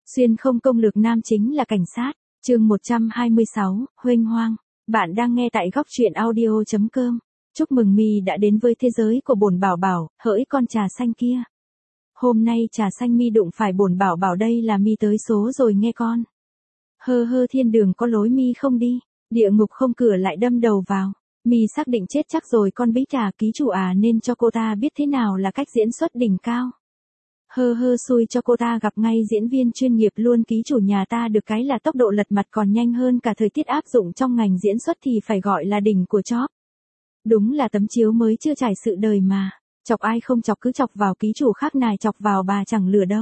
Xuyên không công lược nam chính là cảnh sát, chương 126, huênh hoang. Bạn đang nghe tại góc truyện audio.com. Chúc mừng mi đã đến với thế giới của bổn bảo bảo, hỡi con trà xanh kia. Hôm nay trà xanh mi đụng phải bổn bảo bảo đây là mi tới số rồi nghe con. Hơ hơ thiên đường có lối mi không đi, địa ngục không cửa lại đâm đầu vào. Mi xác định chết chắc rồi con bí trà ký chủ nên cho cô ta biết thế nào là cách diễn xuất đỉnh cao. Hơ hơ xui cho cô ta gặp ngay diễn viên chuyên nghiệp luôn, ký chủ nhà ta được cái là tốc độ lật mặt còn nhanh hơn cả thời tiết, áp dụng trong ngành diễn xuất thì phải gọi là đỉnh của chóp. Đúng là tấm chiếu mới chưa trải sự đời mà, chọc ai không chọc cứ chọc vào ký chủ, khác nài chọc vào bà chẳng lừa đâu.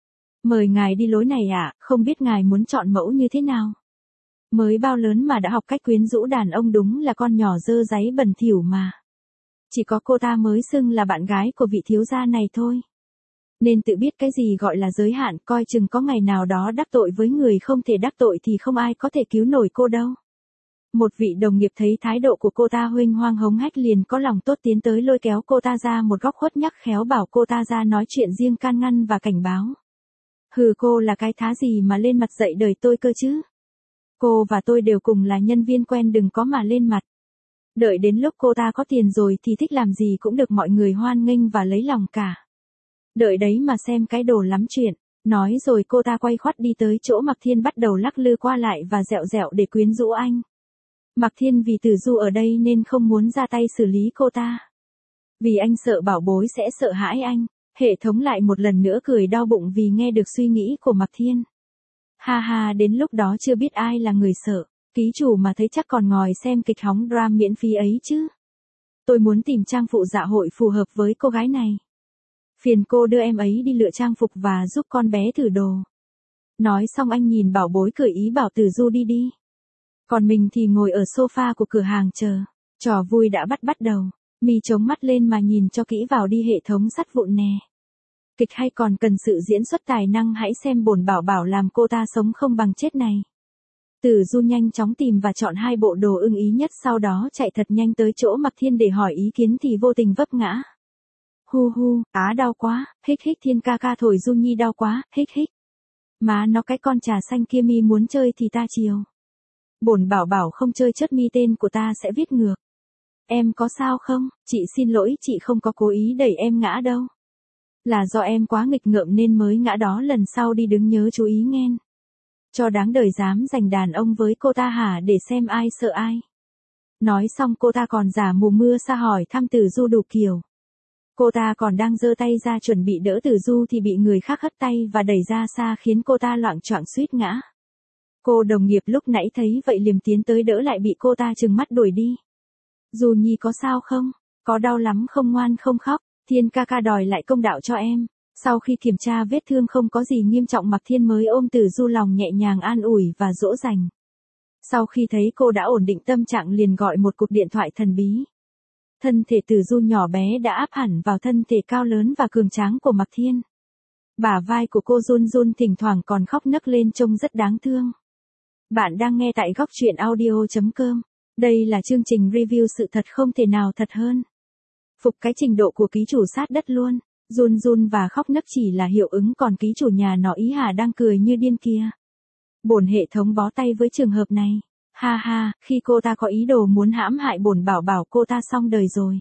Mời ngài đi lối này ạ, không biết ngài muốn chọn mẫu như thế nào. Mới bao lớn mà đã học cách quyến rũ đàn ông, đúng là con nhỏ dơ dáy bẩn thỉu mà. Chỉ có cô ta mới xưng là bạn gái của vị thiếu gia này thôi. Nên tự biết cái gì gọi là giới hạn, coi chừng có ngày nào đó đắc tội với người không thể đắc tội thì không ai có thể cứu nổi cô đâu. Một vị đồng nghiệp thấy thái độ của cô ta huênh hoang hống hách liền có lòng tốt tiến tới lôi kéo cô ta ra một góc khuất, nhắc khéo bảo cô ta ra nói chuyện riêng, can ngăn và cảnh báo. Hừ, cô là cái thá gì mà lên mặt dạy đời tôi cơ chứ? Cô và tôi đều cùng là nhân viên quen, đừng có mà lên mặt. Đợi đến lúc cô ta có tiền rồi thì thích làm gì cũng được mọi người hoan nghênh và lấy lòng cả. Đợi đấy mà xem cái đồ lắm chuyện. Nói rồi cô ta quay khoắt đi tới chỗ Mạc Thiên, bắt đầu lắc lư qua lại và dẹo dẹo để quyến rũ anh. Mạc Thiên vì Tử Du ở đây nên không muốn ra tay xử lý cô ta. Vì anh sợ bảo bối sẽ sợ hãi anh. Hệ thống lại một lần nữa cười đau bụng vì nghe được suy nghĩ của Mạc Thiên. Ha ha, đến lúc đó chưa biết ai là người sợ. Ký chủ mà thấy chắc còn ngồi xem kịch hóng drama miễn phí ấy chứ. Tôi muốn tìm trang phụ dạ hội phù hợp với cô gái này. Phiền cô đưa em ấy đi lựa trang phục và giúp con bé thử đồ. Nói xong anh nhìn bảo bối cười ý bảo Tử Du đi đi. Còn mình thì ngồi ở sofa của cửa hàng chờ. Trò vui đã bắt đầu. Mi chống mắt lên mà nhìn cho kỹ vào đi, hệ thống sắt vụn nè. Kịch hay còn cần sự diễn xuất tài năng, hãy xem bổn bảo bảo làm cô ta sống không bằng chết này. Tử Du nhanh chóng tìm và chọn hai bộ đồ ưng ý nhất, sau đó chạy thật nhanh tới chỗ Mạc Thiên để hỏi ý kiến thì vô tình vấp ngã. Hu hu, đau quá, hích hích, Thiên ca ca thổi Du Nhi đau quá, hích hích. Má nó, cái con trà xanh kia, mi muốn chơi thì ta chiều. Bổn bảo bảo không chơi chớt mi, tên của ta sẽ viết ngược. Em có sao không? Chị xin lỗi, chị không có cố ý đẩy em ngã đâu. Là do em quá nghịch ngợm nên mới ngã đó, lần sau đi đứng nhớ chú ý nghen. Cho đáng đời dám giành đàn ông với cô ta hả, để xem ai sợ ai. Nói xong cô ta còn giả mù mưa sa hỏi thăm Tử Du đủ kiểu. Cô ta còn đang giơ tay ra chuẩn bị đỡ Tử Du thì bị người khác hất tay và đẩy ra xa khiến cô ta loạng choạng suýt ngã. Cô đồng nghiệp lúc nãy thấy vậy liềm tiến tới đỡ lại bị cô ta trừng mắt đuổi đi. Du Nhi có sao không? Có đau lắm không, ngoan không khóc, Thiên ca ca đòi lại công đạo cho em. Sau khi kiểm tra vết thương không có gì nghiêm trọng, Mạc Thiên mới ôm Tử Du lòng nhẹ nhàng an ủi và dỗ dành. Sau khi thấy cô đã ổn định tâm trạng liền gọi một cuộc điện thoại thần bí. Thân thể Tử Du nhỏ bé đã áp hẳn vào thân thể cao lớn và cường tráng của Mạc Thiên. Bả vai của cô run run, thỉnh thoảng còn khóc nấc lên, trông rất đáng thương. Bạn đang nghe tại góc truyện audio.com. Đây là chương trình review sự thật không thể nào thật hơn. Phục cái trình độ của ký chủ sát đất luôn. Run run và khóc nấc chỉ là hiệu ứng, còn ký chủ nhà nó ý hà đang cười như điên kia. Bổn hệ thống bó tay với trường hợp này. Ha ha, khi cô ta có ý đồ muốn hãm hại bổn bảo bảo, cô ta xong đời rồi.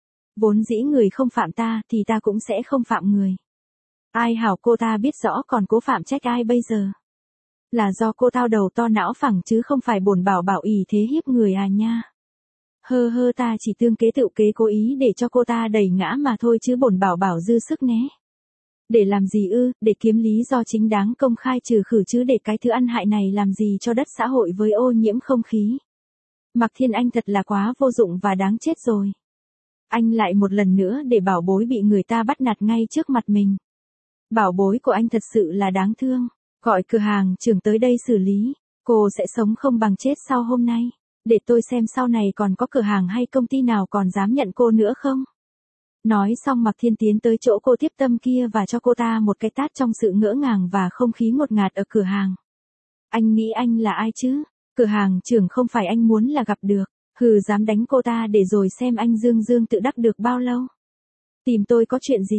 Vốn dĩ người không phạm ta thì ta cũng sẽ không phạm người. Ai hảo cô ta biết rõ còn cố phạm trách ai bây giờ. Là do cô tao đầu to não phẳng chứ không phải bổn bảo bảo ỷ thế hiếp người nha. Hơ hơ, ta chỉ tương kế tự kế cố ý để cho cô ta đẩy ngã mà thôi chứ bổn bảo bảo dư sức né. Để làm gì ư? Để kiếm lý do chính đáng công khai trừ khử chứ, để cái thứ ăn hại này làm gì cho đất xã hội với ô nhiễm không khí. Mạc Thiên anh thật là quá vô dụng và đáng chết rồi. Anh lại một lần nữa để bảo bối bị người ta bắt nạt ngay trước mặt mình. Bảo bối của anh thật sự là đáng thương. Gọi cửa hàng trưởng tới đây xử lý. Cô sẽ sống không bằng chết sau hôm nay. Để tôi xem sau này còn có cửa hàng hay công ty nào còn dám nhận cô nữa không. Nói xong Mạc Thiên tiến tới chỗ cô tiếp tâm kia và cho cô ta một cái tát trong sự ngỡ ngàng và không khí ngột ngạt ở cửa hàng. Anh nghĩ anh là ai chứ? Cửa hàng trưởng không phải anh muốn là gặp được. Hừ, dám đánh cô ta để rồi xem anh dương dương tự đắc được bao lâu. Tìm tôi có chuyện gì?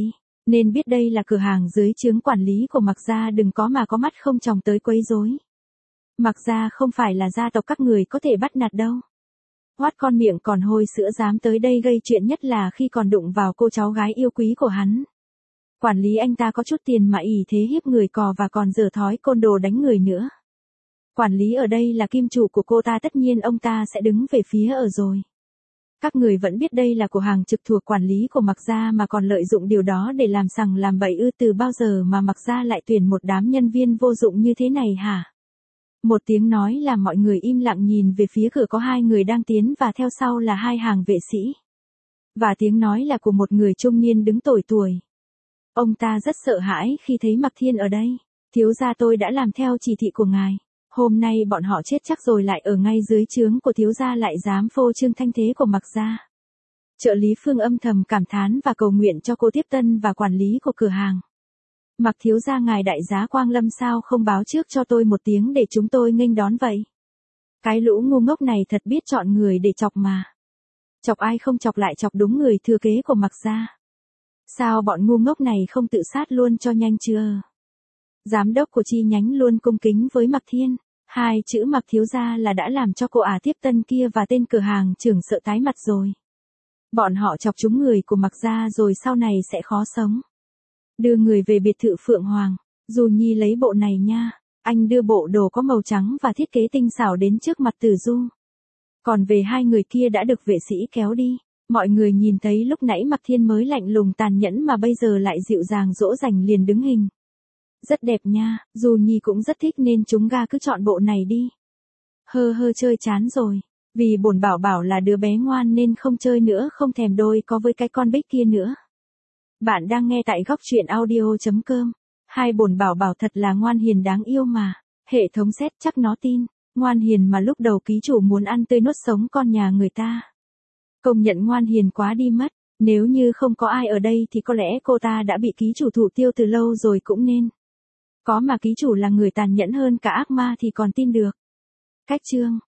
Nên biết đây là cửa hàng dưới trướng quản lý của Mạc gia, đừng có mà có mắt không tròng tới quấy rối. Mạc gia không phải là gia tộc các người có thể bắt nạt đâu. Hoắt con miệng còn hôi sữa dám tới đây gây chuyện, nhất là khi còn đụng vào cô cháu gái yêu quý của hắn. Quản lý anh ta có chút tiền mà ỷ thế hiếp người cò và còn dở thói côn đồ đánh người nữa. Quản lý ở đây là kim chủ của cô ta, tất nhiên ông ta sẽ đứng về phía ở rồi. Các người vẫn biết đây là cửa hàng trực thuộc quản lý của Mạc gia mà còn lợi dụng điều đó để làm sằng làm bậy ư? Từ bao giờ mà Mạc gia lại tuyển một đám nhân viên vô dụng như thế này hả? Một tiếng nói làm mọi người im lặng nhìn về phía cửa, có hai người đang tiến và theo sau là hai hàng vệ sĩ. Và tiếng nói là của một người trung niên đứng tuổi tuổi. Ông ta rất sợ hãi khi thấy Mạc Thiên ở đây. Thiếu gia, tôi đã làm theo chỉ thị của ngài. Hôm nay bọn họ chết chắc rồi, lại ở ngay dưới trướng của thiếu gia lại dám phô trương thanh thế của Mạc gia. Trợ lý Phương âm thầm cảm thán và cầu nguyện cho cô tiếp tân và quản lý của cửa hàng. Mạc thiếu gia, ngài đại giá quang lâm, sao không báo trước cho tôi một tiếng để chúng tôi nghênh đón vậy? Cái lũ ngu ngốc này thật biết chọn người để chọc mà. Chọc ai không chọc lại chọc đúng người thừa kế của Mạc gia. Sao bọn ngu ngốc này không tự sát luôn cho nhanh chưa? Giám đốc của chi nhánh luôn cung kính với Mạc Thiên. Hai chữ Mạc thiếu gia là đã làm cho cô tiếp tân kia và tên cửa hàng trưởng sợ tái mặt rồi. Bọn họ chọc trúng người của Mạc gia rồi sau này sẽ khó sống. Đưa người về biệt thự Phượng Hoàng. Dù Nhi lấy bộ này nha. Anh đưa bộ đồ có màu trắng và thiết kế tinh xảo đến trước mặt Tử Du. Còn về hai người kia đã được vệ sĩ kéo đi. Mọi người nhìn thấy lúc nãy Mạc Thiên mới lạnh lùng tàn nhẫn mà bây giờ lại dịu dàng dỗ dành liền đứng hình. Rất đẹp nha, dù Nhi cũng rất thích nên chúng ga cứ chọn bộ này đi. Hơ chơi chán rồi. Vì bổn bảo bảo là đứa bé ngoan nên không chơi nữa, không thèm đôi có với cái con Bích kia nữa. Bạn đang nghe tại góc truyện audio.com. Hai bổn bảo bảo thật là ngoan hiền đáng yêu mà. Hệ thống xét chắc nó tin. Ngoan hiền mà lúc đầu ký chủ muốn ăn tươi nuốt sống con nhà người ta. Công nhận ngoan hiền quá đi mất. Nếu như không có ai ở đây thì có lẽ cô ta đã bị ký chủ thủ tiêu từ lâu rồi cũng nên. Có mà ký chủ là người tàn nhẫn hơn cả ác ma thì còn tin được. Cách chương